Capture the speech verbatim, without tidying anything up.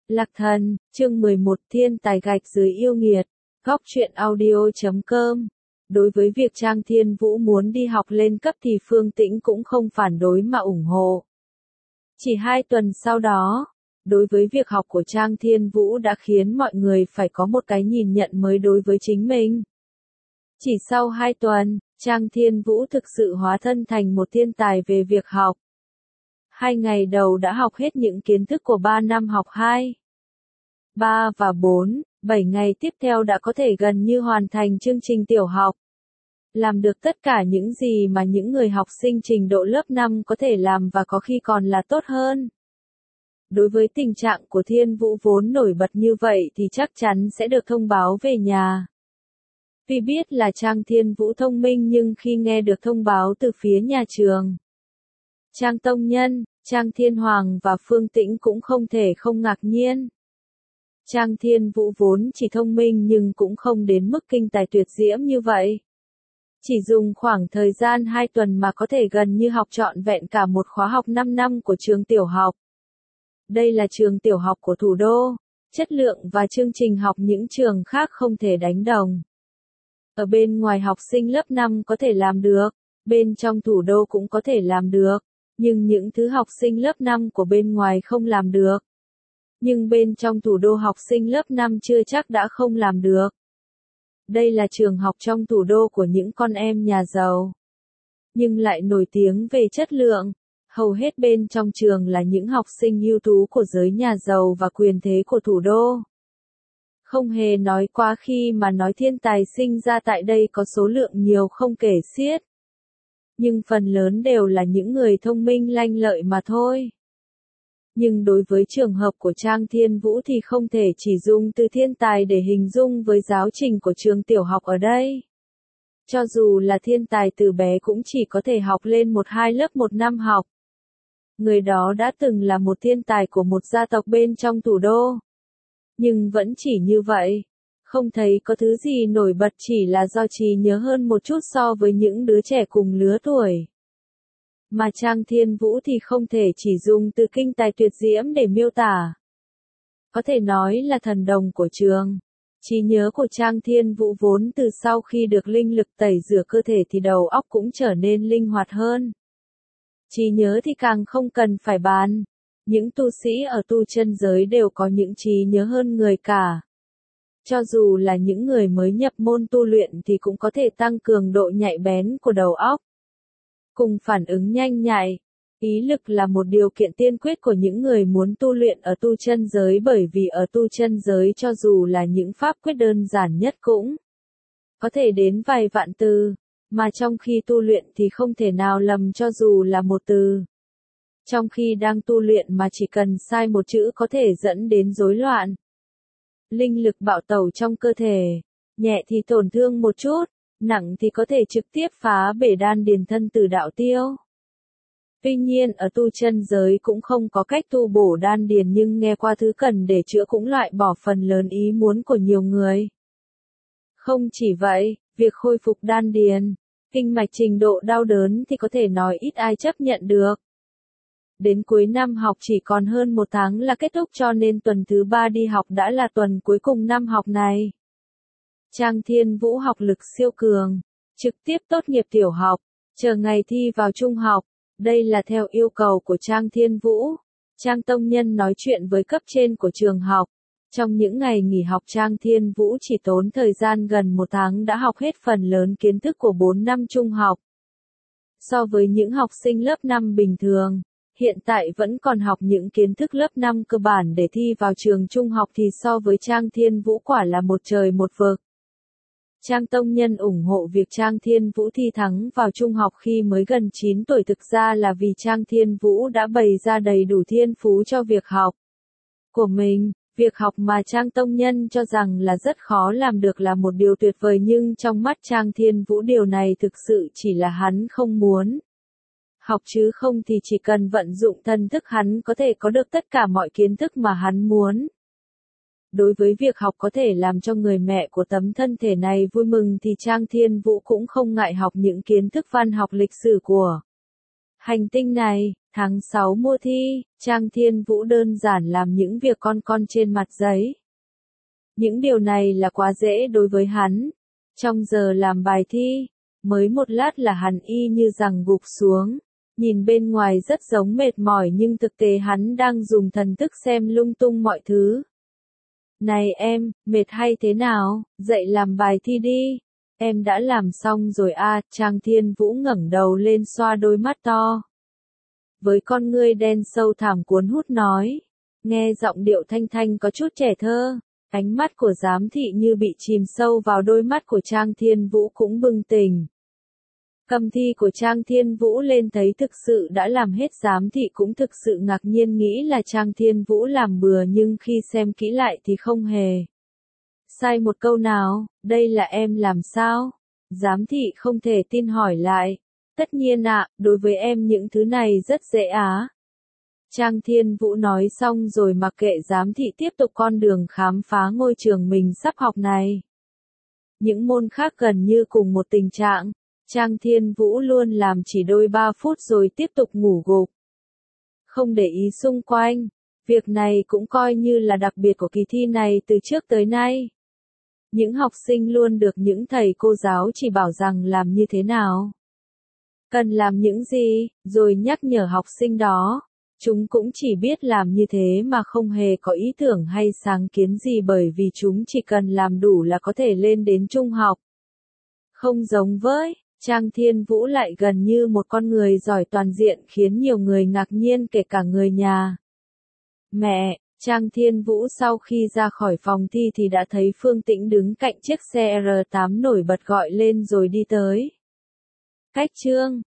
Lạc Thần, chương mười một Thiên tài gạch dưới yêu nghiệt, góc truyện audio chấm com. Đối với việc Trang Thiên Vũ muốn đi học lên cấp thì Phương Tĩnh cũng không phản đối mà ủng hộ. Chỉ hai tuần sau đó, đối với việc học của Trang Thiên Vũ đã khiến mọi người phải có một cái nhìn nhận mới đối với chính mình. Chỉ sau hai tuần, Trang Thiên Vũ thực sự hóa thân thành một thiên tài về việc học. Hai ngày đầu đã học hết những kiến thức của ba năm học hai, ba và bốn, bảy ngày tiếp theo đã có thể gần như hoàn thành chương trình tiểu học. Làm được tất cả những gì mà những người học sinh trình độ lớp năm có thể làm và có khi còn là tốt hơn. Đối với tình trạng của Thiên Vũ vốn nổi bật như vậy thì chắc chắn sẽ được thông báo về nhà. Vì biết là Trang Thiên Vũ thông minh nhưng khi nghe được thông báo từ phía nhà trường, Trang Tông Nhân, Trang Thiên Hoàng và Phương Tĩnh cũng không thể không ngạc nhiên. Trang Thiên Vũ vốn chỉ thông minh nhưng cũng không đến mức kinh tài tuyệt diễm như vậy. Chỉ dùng khoảng thời gian hai tuần mà có thể gần như học trọn vẹn cả một khóa học năm năm của trường tiểu học. Đây là trường tiểu học của thủ đô, chất lượng và chương trình học những trường khác không thể đánh đồng. Ở bên ngoài học sinh lớp năm có thể làm được, bên trong thủ đô cũng có thể làm được, nhưng những thứ học sinh lớp năm của bên ngoài không làm được. Nhưng bên trong thủ đô học sinh lớp năm chưa chắc đã không làm được. Đây là trường học trong thủ đô của những con em nhà giàu, nhưng lại nổi tiếng về chất lượng. Hầu hết bên trong trường là những học sinh ưu tú của giới nhà giàu và quyền thế của thủ đô. Không hề nói quá khi mà nói thiên tài sinh ra tại đây có số lượng nhiều không kể xiết. Nhưng phần lớn đều là những người thông minh lanh lợi mà thôi. Nhưng đối với trường hợp của Trang Thiên Vũ thì không thể chỉ dùng từ thiên tài để hình dung với giáo trình của trường tiểu học ở đây. Cho dù là thiên tài từ bé cũng chỉ có thể học lên một hai lớp một năm học. Người đó đã từng là một thiên tài của một gia tộc bên trong thủ đô. Nhưng vẫn chỉ như vậy. Không thấy có thứ gì nổi bật, chỉ là do trí nhớ hơn một chút so với những đứa trẻ cùng lứa tuổi. Mà Trang Thiên Vũ thì không thể chỉ dùng từ kinh tài tuyệt diễm để miêu tả. Có thể nói là thần đồng của trường. Trí nhớ của Trang Thiên Vũ vốn từ sau khi được linh lực tẩy rửa cơ thể thì đầu óc cũng trở nên linh hoạt hơn. Trí nhớ thì càng không cần phải bàn. Những tu sĩ ở tu chân giới đều có những trí nhớ hơn người cả. Cho dù là những người mới nhập môn tu luyện thì cũng có thể tăng cường độ nhạy bén của đầu óc. Cùng phản ứng nhanh nhạy. Ý lực là một điều kiện tiên quyết của những người muốn tu luyện ở tu chân giới, bởi vì ở tu chân giới cho dù là những pháp quyết đơn giản nhất cũng có thể đến vài vạn từ, mà trong khi tu luyện thì không thể nào lầm cho dù là một từ. Trong khi đang tu luyện mà chỉ cần sai một chữ có thể dẫn đến rối loạn. Linh lực bạo tẩu trong cơ thể, nhẹ thì tổn thương một chút, nặng thì có thể trực tiếp phá bể đan điền thân tử đạo tiêu. Tuy nhiên ở tu chân giới cũng không có cách tu bổ đan điền, nhưng nghe qua thứ cần để chữa cũng loại bỏ phần lớn ý muốn của nhiều người. Không chỉ vậy, việc khôi phục đan điền, kinh mạch trình độ đau đớn thì có thể nói ít ai chấp nhận được. Đến cuối năm học chỉ còn hơn một tháng là kết thúc, cho nên tuần thứ ba đi học đã là tuần cuối cùng năm học này. Trang Thiên Vũ học lực siêu cường, trực tiếp tốt nghiệp tiểu học, chờ ngày thi vào trung học. Đây là theo yêu cầu của Trang Thiên Vũ. Trang Tông Nhân nói chuyện với cấp trên của trường học. Trong những ngày nghỉ học Trang Thiên Vũ chỉ tốn thời gian gần một tháng đã học hết phần lớn kiến thức của bốn năm trung học. So với những học sinh lớp năm bình thường, hiện tại vẫn còn học những kiến thức lớp năm cơ bản để thi vào trường trung học thì so với Trang Thiên Vũ quả là một trời một vực. Trang Tông Nhân ủng hộ việc Trang Thiên Vũ thi thắng vào trung học khi mới gần chín tuổi, thực ra là vì Trang Thiên Vũ đã bày ra đầy đủ thiên phú cho việc học của mình. Việc học mà Trang Tông Nhân cho rằng là rất khó làm được là một điều tuyệt vời, nhưng trong mắt Trang Thiên Vũ điều này thực sự chỉ là hắn không muốn học, chứ không thì chỉ cần vận dụng thần thức hắn có thể có được tất cả mọi kiến thức mà hắn muốn. Đối với việc học có thể làm cho người mẹ của tấm thân thể này vui mừng thì Trang Thiên Vũ cũng không ngại học những kiến thức văn học lịch sử của Hành tinh này, tháng sáu mùa thi, Trang Thiên Vũ đơn giản làm những việc con con trên mặt giấy. Những điều này là quá dễ đối với hắn. Trong giờ làm bài thi, mới một lát là hắn y như rằng gục xuống. Nhìn bên ngoài rất giống mệt mỏi nhưng thực tế hắn đang dùng thần thức xem lung tung mọi thứ. Này em, mệt hay thế nào, dậy làm bài thi đi. Em đã làm xong rồi à, Trang Thiên Vũ ngẩng đầu lên xoa đôi mắt to. Với con ngươi đen sâu thẳm cuốn hút nói. Nghe giọng điệu thanh thanh có chút trẻ thơ. Ánh mắt của giám thị như bị chìm sâu vào đôi mắt của Trang Thiên Vũ cũng bừng tỉnh. Cầm thi của Trang Thiên Vũ lên thấy thực sự đã làm hết, giám thị cũng thực sự ngạc nhiên nghĩ là Trang Thiên Vũ làm bừa nhưng khi xem kỹ lại thì không hề sai một câu nào. Đây là em làm sao? Giám thị không thể tin hỏi lại. Tất nhiên ạ, đối với em những thứ này rất dễ á. Trang Thiên Vũ nói xong rồi mặc kệ giám thị tiếp tục con đường khám phá ngôi trường mình sắp học này. Những môn khác gần như cùng một tình trạng. Trang Thiên Vũ luôn làm chỉ đôi ba phút rồi tiếp tục ngủ gục. Không để ý xung quanh. Việc này cũng coi như là đặc biệt của kỳ thi này từ trước tới nay. Những học sinh luôn được những thầy cô giáo chỉ bảo rằng làm như thế nào, cần làm những gì, rồi nhắc nhở học sinh đó. Chúng cũng chỉ biết làm như thế mà không hề có ý tưởng hay sáng kiến gì bởi vì chúng chỉ cần làm đủ là có thể lên đến trung học. Không giống với Trang Thiên Vũ lại gần như một con người giỏi toàn diện khiến nhiều người ngạc nhiên kể cả người nhà. Mẹ, Trang Thiên Vũ sau khi ra khỏi phòng thi thì đã thấy Phương Tĩnh đứng cạnh chiếc xe R tám nổi bật gọi lên rồi đi tới. Cách Trương,